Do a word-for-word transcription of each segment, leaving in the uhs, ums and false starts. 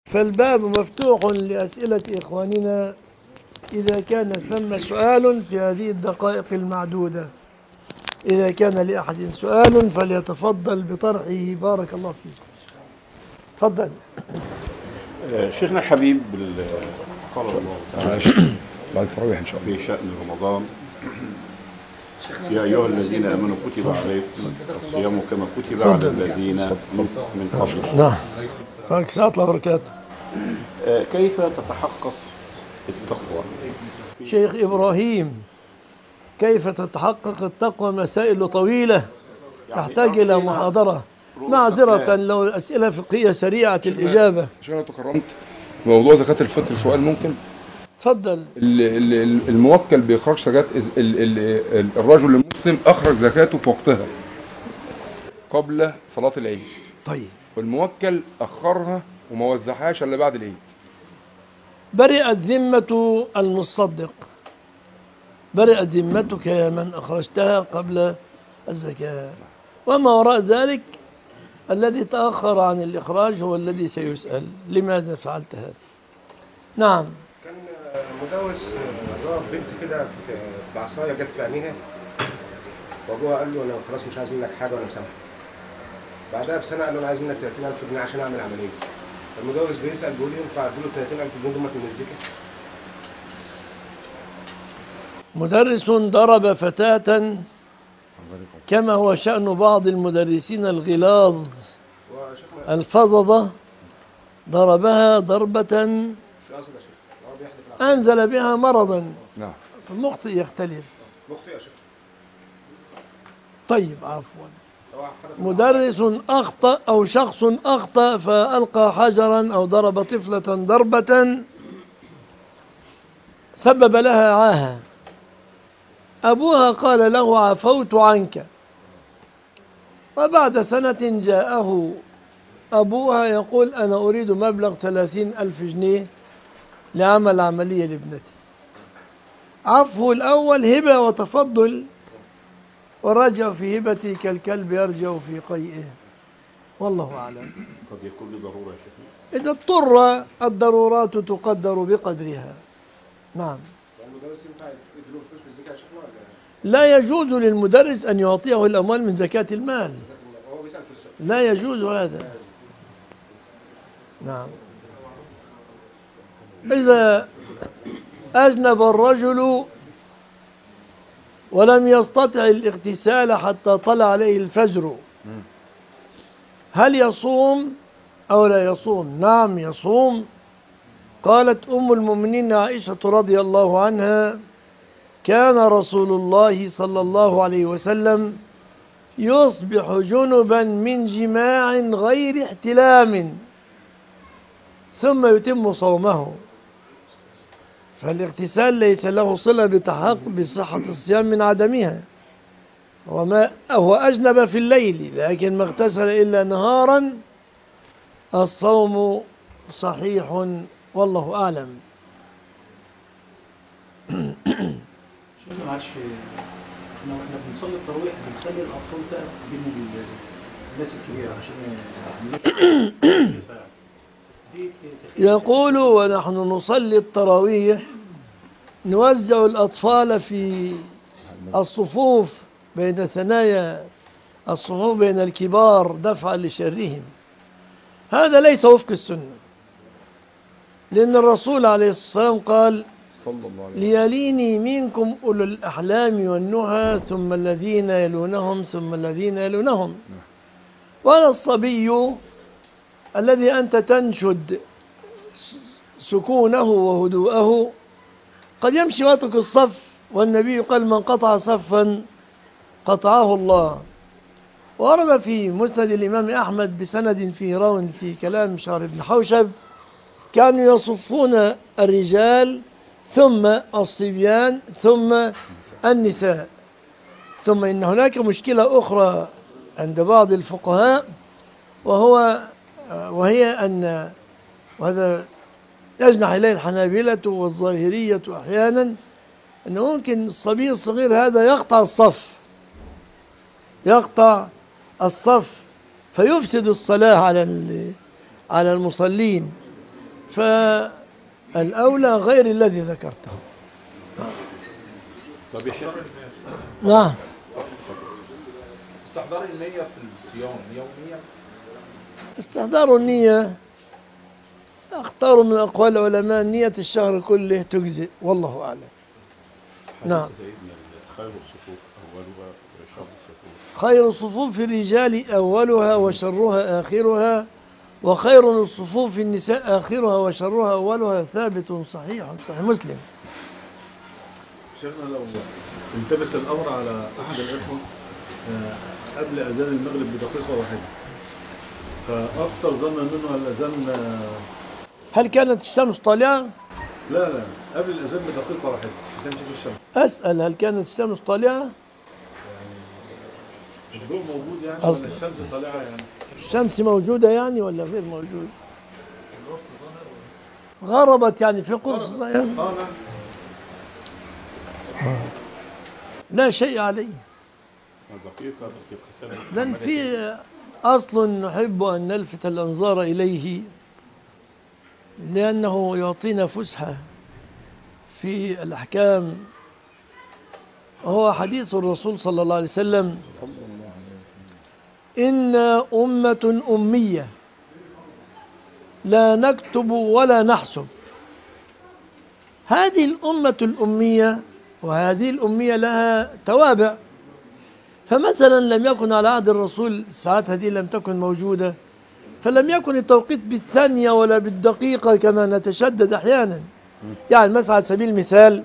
فالباب مفتوح لأسئلة إخواننا إذا كان ثم سؤال في هذه الدقائق المعدودة. إذا كان لأحد سؤال فليتفضل بطرحه. بارك الله فيك. تفضل. شيخنا الحبيب، قال الله تعالى بعد التراويح إن شاء الله في شأن رمضان: يا أيها الذين آمنوا كتب عليكم الصيام كما كتب على الذين من قبلكم. نعم. بارك الله وبركاته. كيف تتحقق التقوى؟ شيخ إبراهيم، كيف تتحقق التقوى؟ مسائل طويلة تحتاج إلى محاضرة. معذرة لو أسئلة فقهية سريعة الإجابة. عشان أنا تكرمت موضوع زكاة الفطر، سؤال ممكن؟ تفضل. الموكل بإخراج زكاة الرجل المسلم أخرج زكاته في وقتها قبل صلاة العيد. طيب. والموكل أخرها وما وزعهاش إلا بعد العيد. برئت ذمة المصدق، برئت ذمتك يا من أخرجتها قبل الزكاة. وما وراء ذلك الذي تأخر عن الإخراج هو الذي سيسأل لماذا فعلت هذا. نعم. كان مدوس ضرب بنت كده بعصايه جت في عينيها، وابوها قال له انا خلاص مش عايز منك حاجه وانا مسامحك. بعدها بسنه قال له انا عايز منك ثلاثين ألف جنيه عشان اعمل عمليه. المدوس بيسال بيقول ينفع اديله ثلاثين ألف جنيه دول من الزكاه؟ مدرس ضرب فتاة كما هو شأن بعض المدرسين الغلاظ الفظظة، ضربها ضربة أنزل بها مرضا. نعم. المخطئ يختلف. مخطئ يا شيخ. طيب عفوا. مدرس أخطأ أو شخص أخطأ فألقى حجرا أو ضرب طفلة ضربة سبب لها عاهة. أبوها قال له عفوت عنك، وبعد سنة جاءه أبوها يقول أنا أريد مبلغ ثلاثين ألف جنيه لعمل عملية لابنتي. عفو الأول هبة وتفضل، ورجع في هبتي كالكلب يرجع في قيئه. والله أعلم. قد يكون لضرورة يا شيخ. إذا اضطر الضرورات تقدر بقدرها. نعم. لا يجوز للمدرس أن يعطيه الأموال من زكاة المال، لا يجوز هذا. نعم. إذا أذنب الرجل ولم يستطع الاغتسال حتى طلع عليه الفجر، هل يصوم أو لا يصوم؟ نعم يصوم. قالت أم المؤمنين عائشة رضي الله عنها: كان رسول الله صلى الله عليه وسلم يصبح جنبا من جماع غير احتلام ثم يتم صومه. فالاغتسال ليس له صلة بتحقق بصحة الصيام من عدمها. وما هو أجنب في الليل لكن ما اغتسل إلا نهارا، الصوم صحيح والله أعلم. معلش، احنا واحنا بنصلي التراويح بنخلي الاطفال تقف بين الناس الكبيره عشان يقول ونحن نصلي التراويح نوزع الأطفال في الصفوف بين ثنايا الصفوف بين الكبار دفعا لشرهم. هذا ليس وفق السنة، لأن الرسول عليه الصلاة والسلام قال: ليليني منكم أولو الأحلام والنهى ثم الذين يلونهم ثم الذين يلونهم. وهذا الصبي الذي أنت تنشد سكونه وهدوءه قد يمشي ويترك الصف، والنبي قال: من قطع صفا قطعه الله. ورد في مسند الإمام أحمد بسند فيه راو في كلام شعر بن حوشب: كانوا يصفون الرجال ثم الصبيان ثم النساء. ثم إن هناك مشكلة أخرى عند بعض الفقهاء، وهو وهي أن، وهذا يجنح إليه الحنابلة والظاهرية أحيانا، أنه ممكن الصبي الصغير هذا يقطع الصف يقطع الصف فيفسد الصلاة على على المصلين. فالأولى غير الذي ذكرته. طب يا شيخ، نعم. استحضار النية في الصيام يوميا؟ استحضار النية اختاروا من أقوال العلماء نية الشهر كله تجزئ، والله أعلم. نعم. خير الصفوف أولها وشر الصفوف. خير الصفوف الرجال أولها وشرها آخرها، وخير الصفوف النساء آخرها وشرها أولها، ثابت صحيح صحيح مسلم. شيخنا لو التبس الأمر على أحد الإخوة قبل أذان المغرب بدقيقة واحدة، فأفطر ظنا منه الأذان. هل كانت الشمس طالعة؟ لا لا قبل الأذان بدقيقة واحدة ما كانش في الشمس. أسأل هل كانت الشمس طالعة؟ الضوء موجود يعني أصل. ولا الشمس طالعة يعني؟ الشمس موجودة يعني ولا غير موجودة؟ غربت يعني في قرص الظهيرة. اه لا لا شيء عليه. دقيقة دقيقتين. لأن في أصل نحب أن نلفت الأنظار إليه، لأنه يعطينا فسحة في الأحكام. هو حديث الرسول صلى الله عليه وسلم: إن أمة أمية لا نكتب ولا نحسب. هذه الأمة الأمية وهذه الأمية لها توابع. فمثلا لم يكن على عهد الرسول الساعات هذه لم تكن موجودة، فلم يكن التوقيت بالثانية ولا بالدقيقة كما نتشدد أحيانا. يعني مثلا على سبيل المثال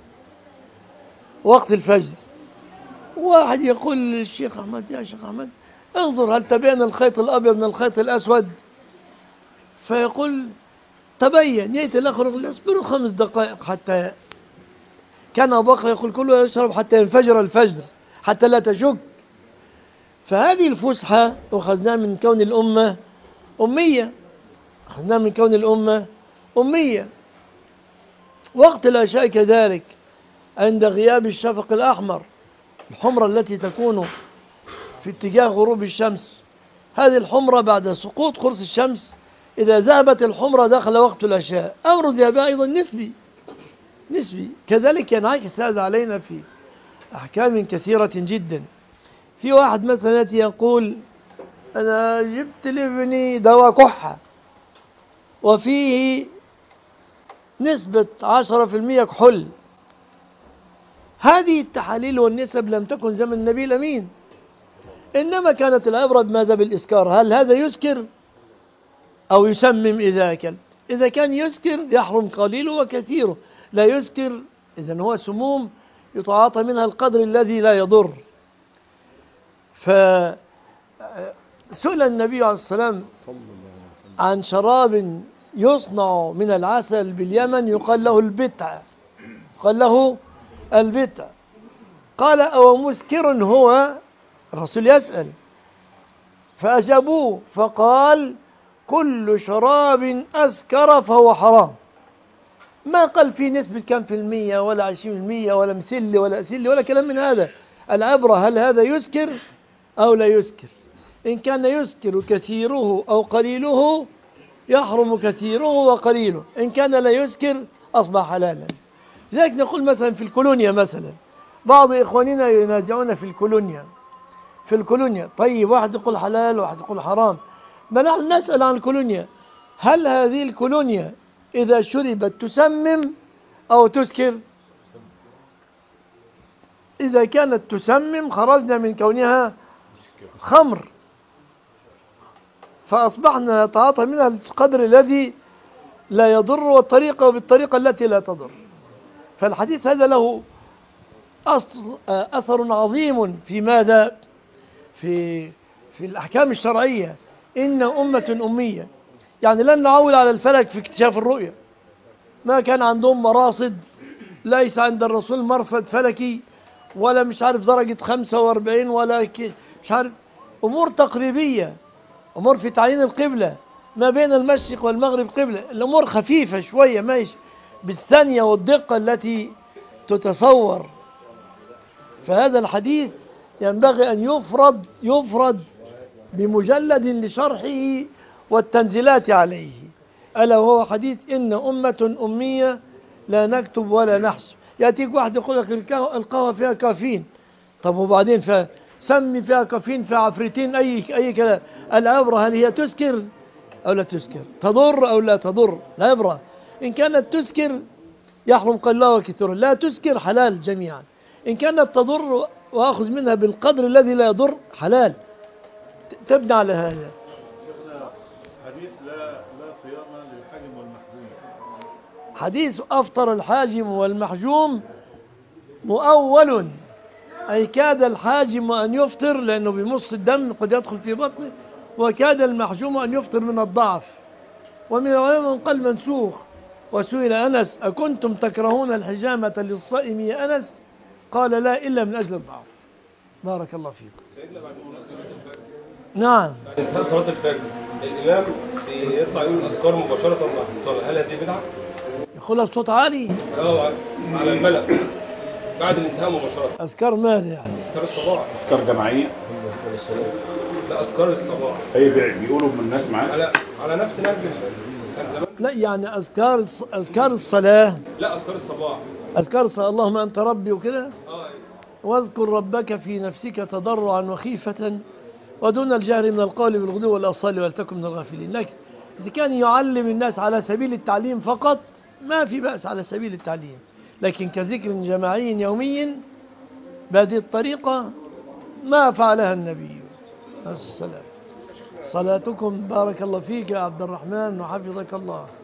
وقت الفجر، واحد يقول للشيخ أحمد: يا شيخ أحمد انظر هل تبين الخيط الأبيض من الخيط الأسود؟ فيقول: تبين. يأتي الآخر يقول: اصبروا خمس دقائق حتى. كان أبو بكر يقول: كله يشرب حتى ينفجر الفجر حتى لا تشك. فهذه الفسحة أخذناها من كون الأمة أمية، أخذناها من كون الأمة أمية. وقت العشاء كذلك، عند غياب الشفق الأحمر، الحمرة التي تكون في اتجاه غروب الشمس، هذه الحمرة بعد سقوط قرص الشمس إذا ذهبت الحمرة دخل وقت العشاء. أمر ذهابها أيضا نسبي نسبي كذلك ينعكس هذا علينا في أحكام كثيرة جدا. في واحد مثلا يأتي يقول: أنا جبت لابني دواء كحة وفيه نسبة عشرة في المئة كحول. هذه التحاليل والنسب لم تكن زمن النبي الأمين، إنما كانت العبرة بماذا؟ بالإسكار. هل هذا يسكر أو يسمم إذا أكل؟ إذا كان يسكر يحرم قليله وكثيره، لا يسكر إذن هو سموم يتعاطى منها القدر الذي لا يضر. فسئل النبي عليه السلام عن شراب يصنع من العسل باليمن يقال له البتع، قال له البتع. قال: أو مسكر هو؟ الرسول يسأل، فأجابوه فقال: كل شراب أسكر فهو حرام. ما قال في نسبة كم في المية ولا عشرين في المية ولا مثل ولا أثل ولا كلام من هذا. العبرة هل هذا يسكر أو لا يسكر. إن كان يسكر كثيره أو قليله يحرم كثيره وقليله، إن كان لا يسكر أصبح حلالا. لذلك نقول مثلا في الكولونيا، مثلا بعض إخواننا ينازعون في الكولونيا في الكولونيا طيب، واحد يقول حلال وواحد يقول حرام. ما نحن نسأل عن الكولونيا: هل هذه الكولونيا إذا شربت تسمم أو تسكر؟ إذا كانت تسمم خرجنا من كونها خمر، فأصبحنا نتعاطى منها القدر الذي لا يضر والطريقة وبالطريقة التي لا تضر. فالحديث هذا له أثر عظيم في ماذا؟ في في الأحكام الشرعية. إن أمة أمية، يعني لن نعول على الفلك في اكتشاف الرؤية. ما كان عندهم مراصد، ليس عند الرسول مرصد فلكي ولا مش عارف درجة خمسة وأربعين ولا مش عارف، أمور تقريبية، أمور في تعيين القبلة ما بين المشرق والمغرب قبلة. الأمور خفيفة شوية، ماشي بالثانية والدقة التي تتصور. فهذا الحديث ينبغي أن يفرد يفرد بمجلد لشرحه والتنزيلات عليه. ألا وهو حديث إن أمة أمية لا نكتب ولا نحسب. يأتيك واحد يقول لك القهوة القهوة فيها كافيين، طب وبعدين فسمي فيها كافيين فيها عفريتين أي أي كلام. العبرة هل هي تسكر أو لا تسكر، تضر أو لا تضر. العبرة إن كانت تسكر يحرم قلها وكثرها، لا تسكر حلال جميعا. إن كانت تضر وأخذ منها بالقدر الذي لا يضر حلال. تبنى على هذا. حديث لا لا صيام للحاجم والمحجوم. حديث أفطر الحاجم والمحجوم مؤول، أي كاد الحاجم أن يفطر لأنه بمص الدم قد يدخل في بطنه، وكاد المحجوم أن يفطر من الضعف. ومن العلماء من قال منسوخ. وسئل أنس أكنتم تكرهون الحجامة للصائم يا أنس؟ قال لا إلا من أجل الضعف. بارك الله فيكم. نعم. بعد انتهاء صلاة الفجر الإمام يطلع يقول الأذكار مباشرة بعد الصلاة، هل هذه بدعة؟ يقولها بصوت عالي؟ اه على الملأ بعد الانتهاء مباشرة. أذكار ماذا يعني؟ أذكار الصباح. أذكار جماعية؟ لا أذكار الصباح. أي بيقولوا من الناس معاك؟ على على نفس نهج كان زمان. لا يعني أذكار أذكار الصلاة. لا أذكار الصباح. أذكار الصلاة اللهم أنت ربي وكده. اه واذكر ربك في نفسك تضرعا وخيفة ودون الجهر من القول بالغدو والآصال ولتكن من الغافلين. لكن إذا كان يعلم الناس على سبيل التعليم فقط ما في بأس على سبيل التعليم، لكن كذكر جماعي يومي بهذه الطريقة ما فعلها النبي السلام. صلاتكم بارك الله فيك يا عبد الرحمن وحفظك الله.